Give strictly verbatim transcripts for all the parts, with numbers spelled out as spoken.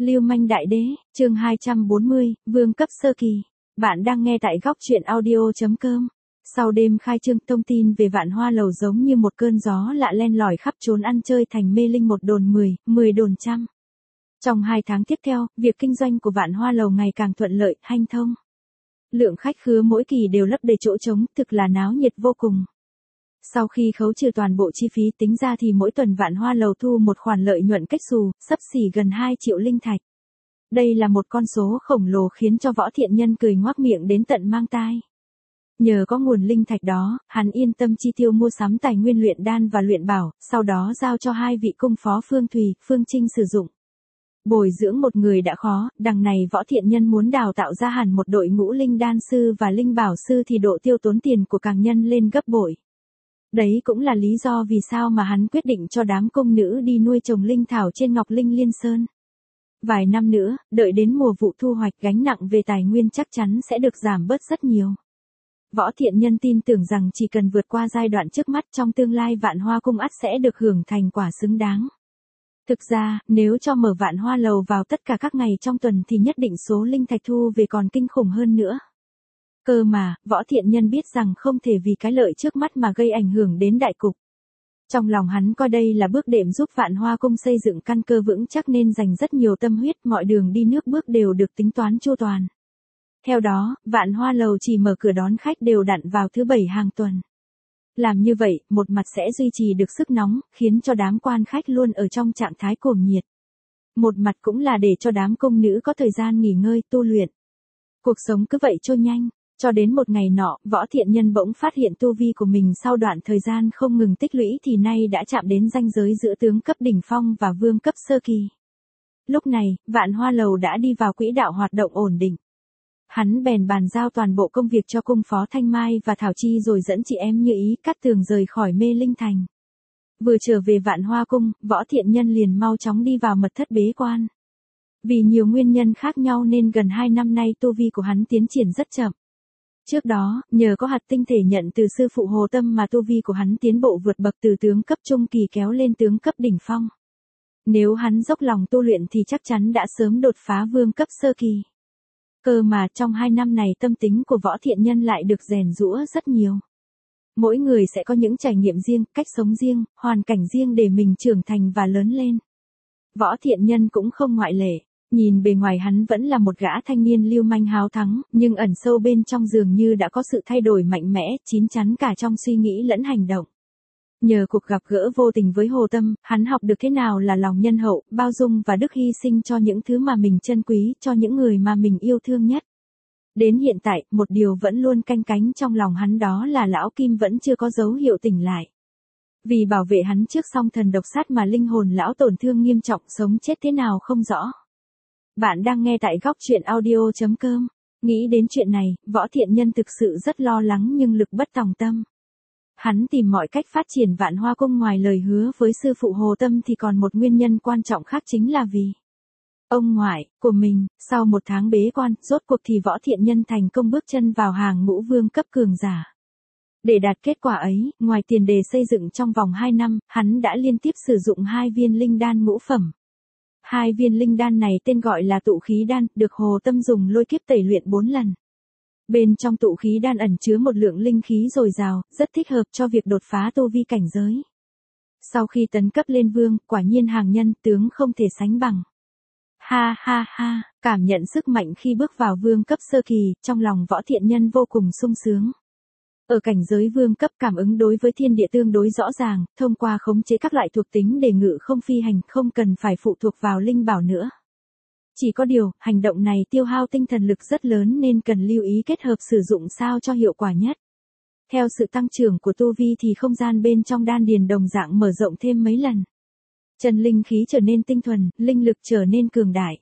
Lưu manh đại đế, chương hai trăm bốn mươi, vương cấp sơ kỳ. Bạn đang nghe tại góc truyện audio.com. Sau đêm khai trương, thông tin về Vạn Hoa Lầu giống như một cơn gió lạ len lỏi khắp trốn ăn chơi thành mê linh, một đồn mười, mười đồn trăm. Trong hai tháng tiếp theo, việc kinh doanh của Vạn Hoa Lầu ngày càng thuận lợi, hanh thông. Lượng khách khứa mỗi kỳ đều lấp đầy chỗ trống, thực là náo nhiệt vô cùng. Sau khi khấu trừ toàn bộ chi phí tính ra thì mỗi tuần Vạn Hoa Lầu thu một khoản lợi nhuận kết xù, xấp xỉ gần hai triệu linh thạch. Đây là một con số khổng lồ khiến cho Võ Thiện Nhân cười ngoác miệng đến tận mang tai. Nhờ có nguồn linh thạch đó, hắn yên tâm chi tiêu mua sắm tài nguyên luyện đan và luyện bảo, sau đó giao cho hai vị cung phó Phương Thùy, Phương Trinh sử dụng. Bồi dưỡng một người đã khó, đằng này Võ Thiện Nhân muốn đào tạo ra hẳn một đội ngũ linh đan sư và linh bảo sư thì độ tiêu tốn tiền của càng nhân lên gấp bội. Đấy cũng là lý do vì sao mà hắn quyết định cho đám công nữ đi nuôi trồng linh thảo trên Ngọc Linh Liên Sơn. Vài năm nữa, đợi đến mùa vụ thu hoạch, gánh nặng về tài nguyên chắc chắn sẽ được giảm bớt rất nhiều. Võ Thiện Nhân tin tưởng rằng chỉ cần vượt qua giai đoạn trước mắt, trong tương lai Vạn Hoa Cung ắt sẽ được hưởng thành quả xứng đáng. Thực ra, nếu cho mở Vạn Hoa Lầu vào tất cả các ngày trong tuần thì nhất định số linh thạch thu về còn kinh khủng hơn nữa. Cơ mà, Võ Thiện Nhân biết rằng không thể vì cái lợi trước mắt mà gây ảnh hưởng đến đại cục. Trong lòng hắn coi đây là bước đệm giúp Vạn Hoa Cung xây dựng căn cơ vững chắc nên dành rất nhiều tâm huyết, mọi đường đi nước bước đều được tính toán chu toàn. Theo đó, Vạn Hoa Lầu chỉ mở cửa đón khách đều đặn vào thứ bảy hàng tuần. Làm như vậy, một mặt sẽ duy trì được sức nóng, khiến cho đám quan khách luôn ở trong trạng thái cuồng nhiệt. Một mặt cũng là để cho đám công nữ có thời gian nghỉ ngơi, tu luyện. Cuộc sống cứ vậy trôi nhanh. Cho đến một ngày nọ, Võ Thiện Nhân bỗng phát hiện tu vi của mình sau đoạn thời gian không ngừng tích lũy thì nay đã chạm đến ranh giới giữa tướng cấp đỉnh phong và vương cấp sơ kỳ. Lúc này, Vạn Hoa Lầu đã đi vào quỹ đạo hoạt động ổn định. Hắn bèn bàn giao toàn bộ công việc cho cung phó Thanh Mai và Thảo Chi rồi dẫn chị em Như Ý, Cát Tường rời khỏi Mê Linh Thành. Vừa trở về Vạn Hoa Cung, Võ Thiện Nhân liền mau chóng đi vào mật thất bế quan. Vì nhiều nguyên nhân khác nhau nên gần hai năm nay tu vi của hắn tiến triển rất chậm. Trước đó, nhờ có hạt tinh thể nhận từ sư phụ Hồ Tâm mà tu vi của hắn tiến bộ vượt bậc từ tướng cấp trung kỳ kéo lên tướng cấp đỉnh phong. Nếu hắn dốc lòng tu luyện thì chắc chắn đã sớm đột phá vương cấp sơ kỳ. Cơ mà trong hai năm này tâm tính của Võ Thiện Nhân lại được rèn giũa rất nhiều. Mỗi người sẽ có những trải nghiệm riêng, cách sống riêng, hoàn cảnh riêng để mình trưởng thành và lớn lên. Võ Thiện Nhân cũng không ngoại lệ. Nhìn bề ngoài hắn vẫn là một gã thanh niên lưu manh háo thắng, nhưng ẩn sâu bên trong dường như đã có sự thay đổi mạnh mẽ, chín chắn cả trong suy nghĩ lẫn hành động. Nhờ cuộc gặp gỡ vô tình với Hồ Tâm, hắn học được thế nào là lòng nhân hậu, bao dung và đức hy sinh cho những thứ mà mình trân quý, cho những người mà mình yêu thương nhất. Đến hiện tại, một điều vẫn luôn canh cánh trong lòng hắn đó là lão Kim vẫn chưa có dấu hiệu tỉnh lại. Vì bảo vệ hắn trước song thần độc sát mà linh hồn lão tổn thương nghiêm trọng, sống chết thế nào không rõ. Bạn đang nghe tại góc truyện audio.com. Nghĩ đến chuyện này, Võ Thiện Nhân thực sự rất lo lắng nhưng lực bất tòng tâm. Hắn tìm mọi cách phát triển Vạn Hoa Cung, ngoài lời hứa với sư phụ Hồ Tâm thì còn một nguyên nhân quan trọng khác, chính là vì ông ngoại của mình. Sau một tháng bế quan, rốt cuộc thì Võ Thiện Nhân thành công bước chân vào hàng ngũ vương cấp cường giả. Để đạt kết quả ấy, ngoài tiền đề xây dựng trong vòng hai năm, hắn đã liên tiếp sử dụng hai viên linh đan ngũ phẩm. Hai viên linh đan này tên gọi là tụ khí đan, được Hồ Tâm dùng lôi kiếp tẩy luyện bốn lần. Bên trong tụ khí đan ẩn chứa một lượng linh khí dồi dào, rất thích hợp cho việc đột phá tu vi cảnh giới. Sau khi tấn cấp lên vương, quả nhiên hàng nhân tướng không thể sánh bằng. Ha ha ha, cảm nhận sức mạnh khi bước vào vương cấp sơ kỳ, trong lòng Võ Thiện Nhân vô cùng sung sướng. Ở cảnh giới vương cấp, cảm ứng đối với thiên địa tương đối rõ ràng, thông qua khống chế các loại thuộc tính để ngự không phi hành, không cần phải phụ thuộc vào linh bảo nữa. Chỉ có điều, hành động này tiêu hao tinh thần lực rất lớn nên cần lưu ý kết hợp sử dụng sao cho hiệu quả nhất. Theo sự tăng trưởng của tu vi thì không gian bên trong đan điền đồng dạng mở rộng thêm mấy lần. Chân linh khí trở nên tinh thuần, linh lực trở nên cường đại.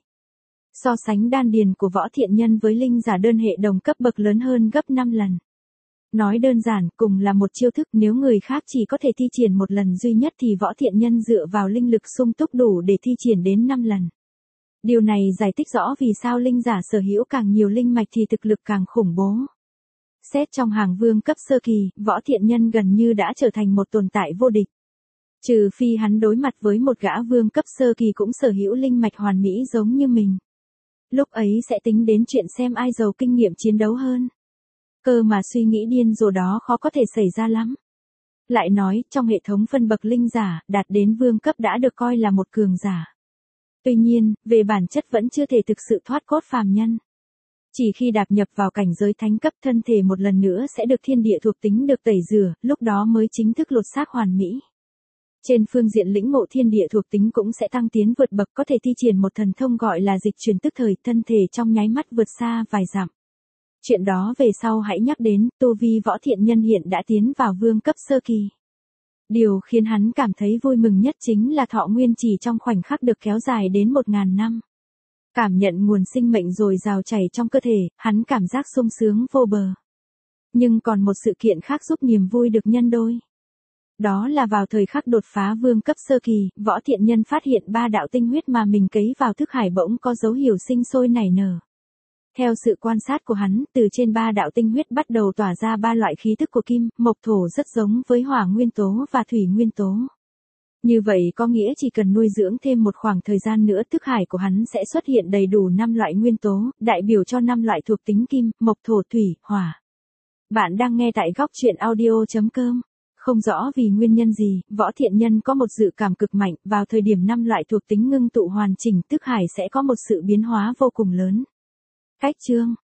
So sánh đan điền của Võ Thiện Nhân với linh giả đơn hệ đồng cấp bậc lớn hơn gấp năm lần. Nói đơn giản, cùng là một chiêu thức, nếu người khác chỉ có thể thi triển một lần duy nhất thì Võ Thiện Nhân dựa vào linh lực sung túc đủ để thi triển đến năm lần. Điều này giải thích rõ vì sao linh giả sở hữu càng nhiều linh mạch thì thực lực càng khủng bố. Xét trong hàng vương cấp sơ kỳ, Võ Thiện Nhân gần như đã trở thành một tồn tại vô địch. Trừ phi hắn đối mặt với một gã vương cấp sơ kỳ cũng sở hữu linh mạch hoàn mỹ giống như mình. Lúc ấy sẽ tính đến chuyện xem ai giàu kinh nghiệm chiến đấu hơn. Cơ mà suy nghĩ điên rồ đó khó có thể xảy ra lắm. Lại nói, trong hệ thống phân bậc linh giả, đạt đến vương cấp đã được coi là một cường giả. Tuy nhiên, về bản chất vẫn chưa thể thực sự thoát cốt phàm nhân. Chỉ khi đạp nhập vào cảnh giới thánh cấp, thân thể một lần nữa sẽ được thiên địa thuộc tính được tẩy rửa, lúc đó mới chính thức lột xác hoàn mỹ. Trên phương diện lĩnh ngộ thiên địa thuộc tính cũng sẽ tăng tiến vượt bậc, có thể thi triển một thần thông gọi là dịch chuyển tức thời, thân thể trong nháy mắt vượt xa vài dặm. Chuyện đó về sau hãy nhắc đến, tu vi Võ Thiện Nhân hiện đã tiến vào vương cấp sơ kỳ. Điều khiến hắn cảm thấy vui mừng nhất chính là thọ nguyên chỉ trong khoảnh khắc được kéo dài đến một ngàn năm. Cảm nhận nguồn sinh mệnh dồi dào chảy trong cơ thể, hắn cảm giác sung sướng vô bờ. Nhưng còn một sự kiện khác giúp niềm vui được nhân đôi. Đó là vào thời khắc đột phá vương cấp sơ kỳ, Võ Thiện Nhân phát hiện ba đạo tinh huyết mà mình cấy vào thức hải bỗng có dấu hiệu sinh sôi nảy nở. Theo sự quan sát của hắn, từ trên ba đạo tinh huyết bắt đầu tỏa ra ba loại khí tức của kim, mộc thổ rất giống với hỏa nguyên tố và thủy nguyên tố. Như vậy có nghĩa chỉ cần nuôi dưỡng thêm một khoảng thời gian nữa, thức hải của hắn sẽ xuất hiện đầy đủ năm loại nguyên tố, đại biểu cho năm loại thuộc tính kim, mộc thổ thủy, hỏa. Bạn đang nghe tại góc truyện audio chấm com. Không rõ vì nguyên nhân gì, Võ Thiện Nhân có một dự cảm cực mạnh, vào thời điểm năm loại thuộc tính ngưng tụ hoàn chỉnh, thức hải sẽ có một sự biến hóa vô cùng lớn. Cách chương